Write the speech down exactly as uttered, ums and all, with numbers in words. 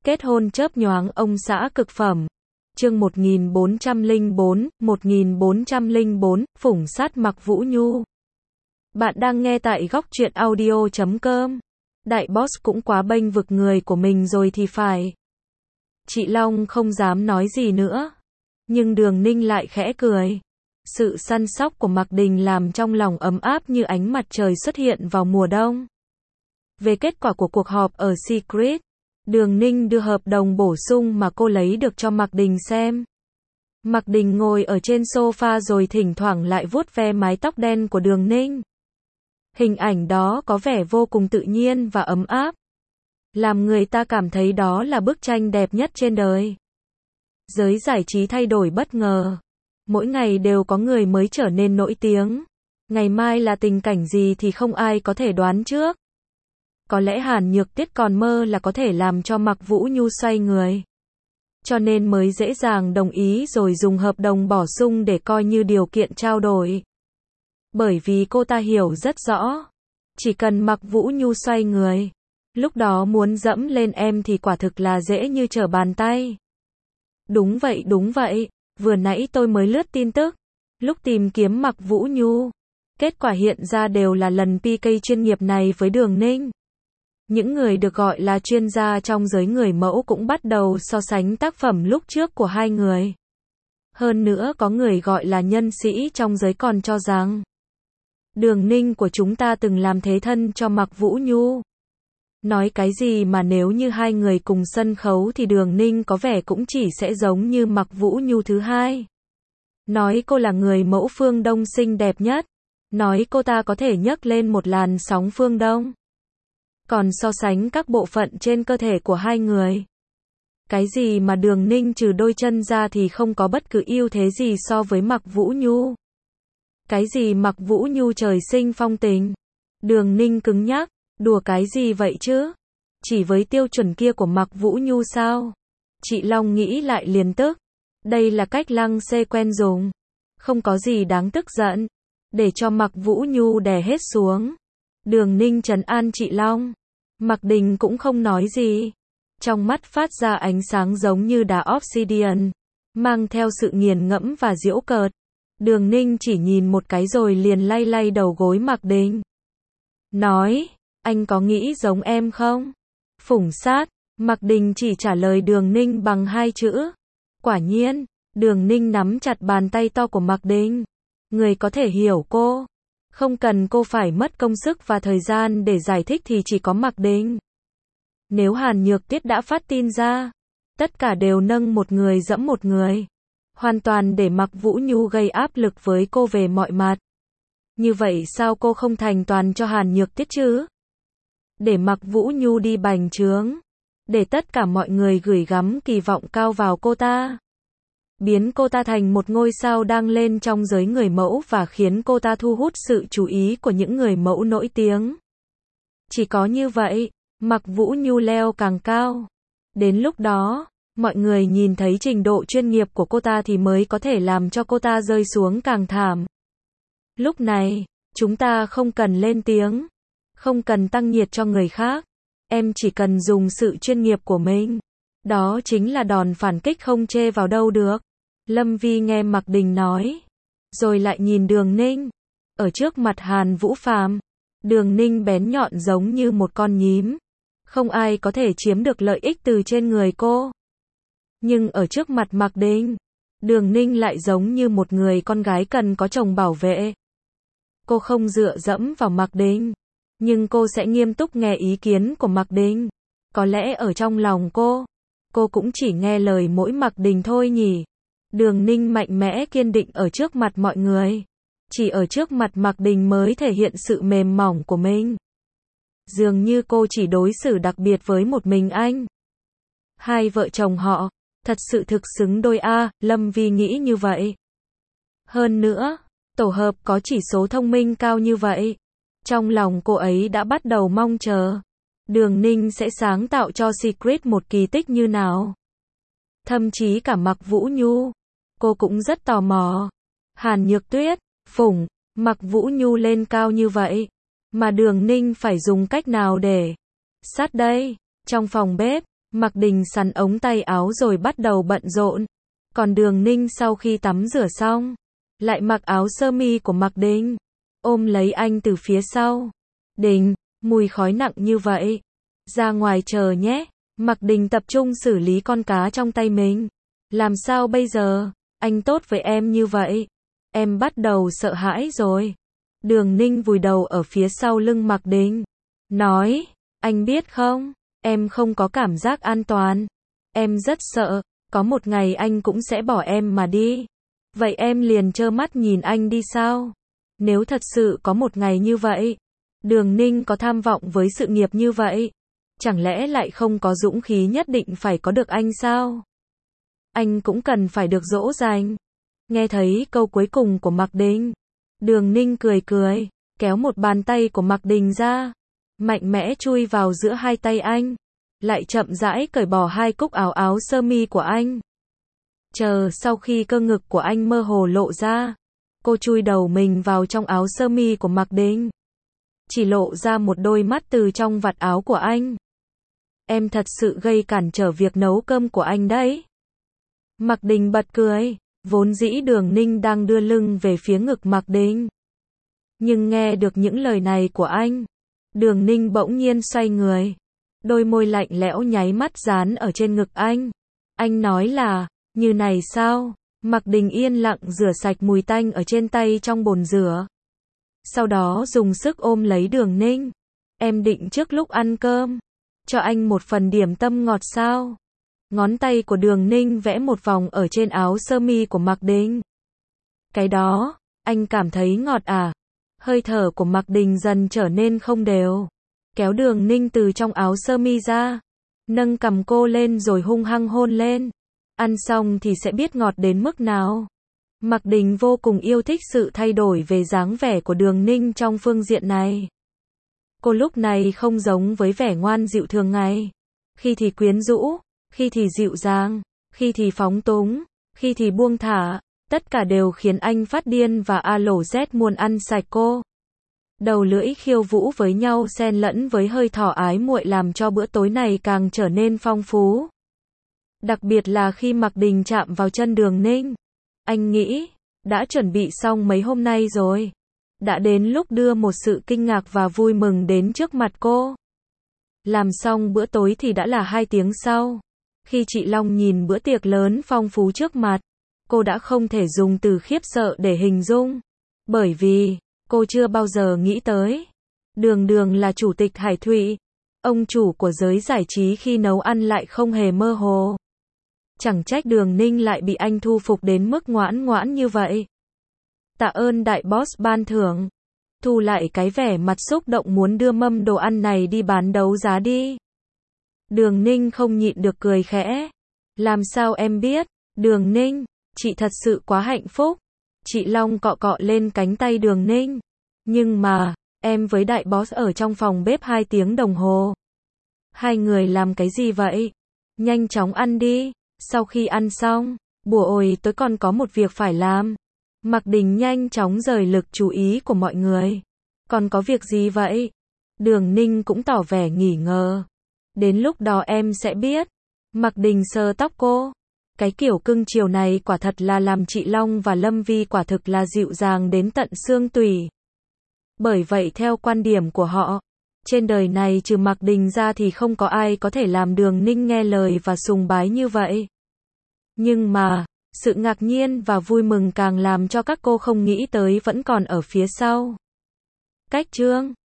Kết hôn chớp nhoáng ông xã cực phẩm. Chương một nghìn bốn trăm lẻ bốn, một nghìn bốn trăm lẻ bốn, phủng sát Mạc Vũ Nhu. Bạn đang nghe tại góc truyện audio chấm com. Đại boss cũng quá bênh vực người của mình rồi thì phải. Chị Long không dám nói gì nữa. Nhưng Đường Ninh lại khẽ cười. Sự săn sóc của Mạc Đình làm trong lòng ấm áp như ánh mặt trời xuất hiện vào mùa đông. Về kết quả của cuộc họp ở Secret, Đường Ninh đưa hợp đồng bổ sung mà cô lấy được cho Mạc Đình xem. Mạc Đình ngồi ở trên sofa rồi thỉnh thoảng lại vuốt ve mái tóc đen của Đường Ninh. Hình ảnh đó có vẻ vô cùng tự nhiên và ấm áp. Làm người ta cảm thấy đó là bức tranh đẹp nhất trên đời. Giới giải trí thay đổi bất ngờ. Mỗi ngày đều có người mới trở nên nổi tiếng. Ngày mai là tình cảnh gì thì không ai có thể đoán trước. Có lẽ Hàn Nhược Tuyết còn mơ là có thể làm cho Mạc Vũ Nhu xoay người. Cho nên mới dễ dàng đồng ý rồi dùng hợp đồng bổ sung để coi như điều kiện trao đổi. Bởi vì cô ta hiểu rất rõ. Chỉ cần Mạc Vũ Nhu xoay người. Lúc đó muốn dẫm lên em thì quả thực là dễ như trở bàn tay. Đúng vậy đúng vậy. Vừa nãy tôi mới lướt tin tức. Lúc tìm kiếm Mạc Vũ Nhu. Kết quả hiện ra đều là lần pê ca chuyên nghiệp này với Đường Ninh. Những người được gọi là chuyên gia trong giới người mẫu cũng bắt đầu so sánh tác phẩm lúc trước của hai người. Hơn nữa có người gọi là nhân sĩ trong giới còn cho rằng Đường Ninh của chúng ta từng làm thế thân cho Mạc Vũ Nhu. Nói cái gì mà nếu như hai người cùng sân khấu thì Đường Ninh có vẻ cũng chỉ sẽ giống như Mạc Vũ Nhu thứ hai. Nói cô là người mẫu phương Đông xinh đẹp nhất. Nói cô ta có thể nhấc lên một làn sóng phương Đông. Còn so sánh các bộ phận trên cơ thể của hai người. Cái gì mà Đường Ninh trừ đôi chân ra thì không có bất cứ ưu thế gì so với Mạc Vũ Nhu. Cái gì Mạc Vũ Nhu trời sinh phong tình. Đường Ninh cứng nhắc, đùa cái gì vậy chứ? Chỉ với tiêu chuẩn kia của Mạc Vũ Nhu sao? Chị Long nghĩ lại liền tức. Đây là cách Lăng Xê quen dùng. Không có gì đáng tức giận. Để cho Mạc Vũ Nhu đè hết xuống. Đường Ninh trấn an chị Long. Mạc Đình cũng không nói gì. Trong mắt phát ra ánh sáng giống như đá obsidian, mang theo sự nghiền ngẫm và giễu cợt. Đường Ninh chỉ nhìn một cái rồi liền lay lay đầu gối Mạc Đình. Nói, anh có nghĩ giống em không? Phủng sát, Mạc Đình chỉ trả lời Đường Ninh bằng hai chữ. Quả nhiên, Đường Ninh nắm chặt bàn tay to của Mạc Đình. Người có thể hiểu cô. Không cần cô phải mất công sức và thời gian để giải thích thì chỉ có Mạc Đình. Nếu Hàn Nhược Tuyết đã phát tin ra, tất cả đều nâng một người dẫm một người. Hoàn toàn để Mạc Vũ Nhu gây áp lực với cô về mọi mặt. Như vậy sao cô không thành toàn cho Hàn Nhược Tuyết chứ? Để Mạc Vũ Nhu đi bành trướng. Để tất cả mọi người gửi gắm kỳ vọng cao vào cô ta. Biến cô ta thành một ngôi sao đang lên trong giới người mẫu và khiến cô ta thu hút sự chú ý của những người mẫu nổi tiếng. Chỉ có như vậy, Mạc Vũ Nhu leo càng cao. Đến lúc đó, mọi người nhìn thấy trình độ chuyên nghiệp của cô ta thì mới có thể làm cho cô ta rơi xuống càng thảm. Lúc này, chúng ta không cần lên tiếng, không cần tăng nhiệt cho người khác. Em chỉ cần dùng sự chuyên nghiệp của mình. Đó chính là đòn phản kích không chê vào đâu được. Lâm Vi nghe Mạc Đình nói. Rồi lại nhìn Đường Ninh. Ở trước mặt Hàn Vũ Phàm, Đường Ninh bén nhọn giống như một con nhím. Không ai có thể chiếm được lợi ích từ trên người cô. Nhưng ở trước mặt Mạc Đình, Đường Ninh lại giống như một người con gái cần có chồng bảo vệ. Cô không dựa dẫm vào Mạc Đình. Nhưng cô sẽ nghiêm túc nghe ý kiến của Mạc Đình. Có lẽ ở trong lòng cô, cô cũng chỉ nghe lời mỗi Mạc Đình thôi nhỉ. Đường Ninh mạnh mẽ kiên định ở trước mặt mọi người. Chỉ ở trước mặt Mạc Đình mới thể hiện sự mềm mỏng của mình. Dường như cô chỉ đối xử đặc biệt với một mình anh. Hai vợ chồng họ, thật sự thực xứng đôi a, Lâm Vi nghĩ như vậy. Hơn nữa, tổ hợp có chỉ số thông minh cao như vậy. Trong lòng cô ấy đã bắt đầu mong chờ. Đường Ninh sẽ sáng tạo cho Secret một kỳ tích như nào. Thậm chí cả Mạc Vũ Nhu. Cô cũng rất tò mò. Hàn Nhược Tuyết, phủng, Mạc Vũ Nhu lên cao như vậy. Mà Đường Ninh phải dùng cách nào để sát đây? Trong phòng bếp, Mạc Đình sắn ống tay áo rồi bắt đầu bận rộn. Còn Đường Ninh sau khi tắm rửa xong, lại mặc áo sơ mi của Mạc Đình, ôm lấy anh từ phía sau. Đình, mùi khói nặng như vậy. Ra ngoài chờ nhé. Mạc Đình tập trung xử lý con cá trong tay mình. Làm sao bây giờ? Anh tốt với em như vậy. Em bắt đầu sợ hãi rồi. Đường Ninh vùi đầu ở phía sau lưng Mạc Đình. Nói, anh biết không, em không có cảm giác an toàn. Em rất sợ, có một ngày anh cũng sẽ bỏ em mà đi. Vậy em liền trơ mắt nhìn anh đi sao? Nếu thật sự có một ngày như vậy, Đường Ninh có tham vọng với sự nghiệp như vậy, chẳng lẽ lại không có dũng khí nhất định phải có được anh sao? Anh cũng cần phải được dỗ dành. Nghe thấy câu cuối cùng của Mạc Đình, Đường Ninh cười cười, kéo một bàn tay của Mạc Đình ra, mạnh mẽ chui vào giữa hai tay anh, lại chậm rãi cởi bỏ hai cúc áo áo sơ mi của anh. Chờ sau khi cơ ngực của anh mơ hồ lộ ra, cô chui đầu mình vào trong áo sơ mi của Mạc Đình, chỉ lộ ra một đôi mắt từ trong vạt áo của anh. Em thật sự gây cản trở việc nấu cơm của anh đấy. Mạc Đình bật cười, vốn dĩ Đường Ninh đang đưa lưng về phía ngực Mạc Đình. Nhưng nghe được những lời này của anh, Đường Ninh bỗng nhiên xoay người, đôi môi lạnh lẽo nháy mắt dán ở trên ngực anh. Anh nói là, như này sao? Mạc Đình yên lặng rửa sạch mùi tanh ở trên tay trong bồn rửa. Sau đó dùng sức ôm lấy Đường Ninh. Em định trước lúc ăn cơm, cho anh một phần điểm tâm ngọt sao? Ngón tay của Đường Ninh vẽ một vòng ở trên áo sơ mi của Mạc Đình. Cái đó, anh cảm thấy ngọt à? Hơi thở của Mạc Đình dần trở nên không đều. Kéo Đường Ninh từ trong áo sơ mi ra, nâng cằm cô lên rồi hung hăng hôn lên. Ăn xong thì sẽ biết ngọt đến mức nào. Mạc Đình vô cùng yêu thích sự thay đổi về dáng vẻ của Đường Ninh trong phương diện này. Cô lúc này không giống với vẻ ngoan dịu thường ngày. Khi thì quyến rũ, khi thì dịu dàng, khi thì phóng túng, khi thì buông thả, tất cả đều khiến anh phát điên và a lổ rét muốn ăn sạch cô. Đầu lưỡi khiêu vũ với nhau xen lẫn với hơi thở ái muội làm cho bữa tối này càng trở nên phong phú. Đặc biệt là khi Mạc Đình chạm vào chân Đường Ninh. Anh nghĩ, đã chuẩn bị xong mấy hôm nay rồi. Đã đến lúc đưa một sự kinh ngạc và vui mừng đến trước mặt cô. Làm xong bữa tối thì đã là hai tiếng sau. Khi chị Long nhìn bữa tiệc lớn phong phú trước mặt, cô đã không thể dùng từ khiếp sợ để hình dung. Bởi vì, cô chưa bao giờ nghĩ tới. Đường Đường là chủ tịch Hải Thụy, ông chủ của giới giải trí khi nấu ăn lại không hề mơ hồ. Chẳng trách Đường Ninh lại bị anh thu phục đến mức ngoãn ngoãn như vậy. Tạ ơn đại boss ban thưởng. Thu lại cái vẻ mặt xúc động muốn đưa mâm đồ ăn này đi bán đấu giá đi. Đường Ninh không nhịn được cười khẽ. Làm sao em biết? Đường Ninh, chị thật sự quá hạnh phúc. Chị Long cọ cọ lên cánh tay Đường Ninh. Nhưng mà, em với đại boss ở trong phòng bếp hai tiếng đồng hồ. Hai người làm cái gì vậy? Nhanh chóng ăn đi. Sau khi ăn xong, buổi tối còn có một việc phải làm. Mạc Đình nhanh chóng rời lực chú ý của mọi người. Còn có việc gì vậy? Đường Ninh cũng tỏ vẻ nghỉ ngờ. Đến lúc đó em sẽ biết. Mạc Đình sờ tóc cô. Cái kiểu cưng chiều này quả thật là làm chị Long và Lâm Vi quả thực là dịu dàng đến tận xương tủy. Bởi vậy theo quan điểm của họ, trên đời này trừ Mạc Đình ra thì không có ai có thể làm Đường Ninh nghe lời và sùng bái như vậy. Nhưng mà, sự ngạc nhiên và vui mừng càng làm cho các cô không nghĩ tới vẫn còn ở phía sau. Cách chương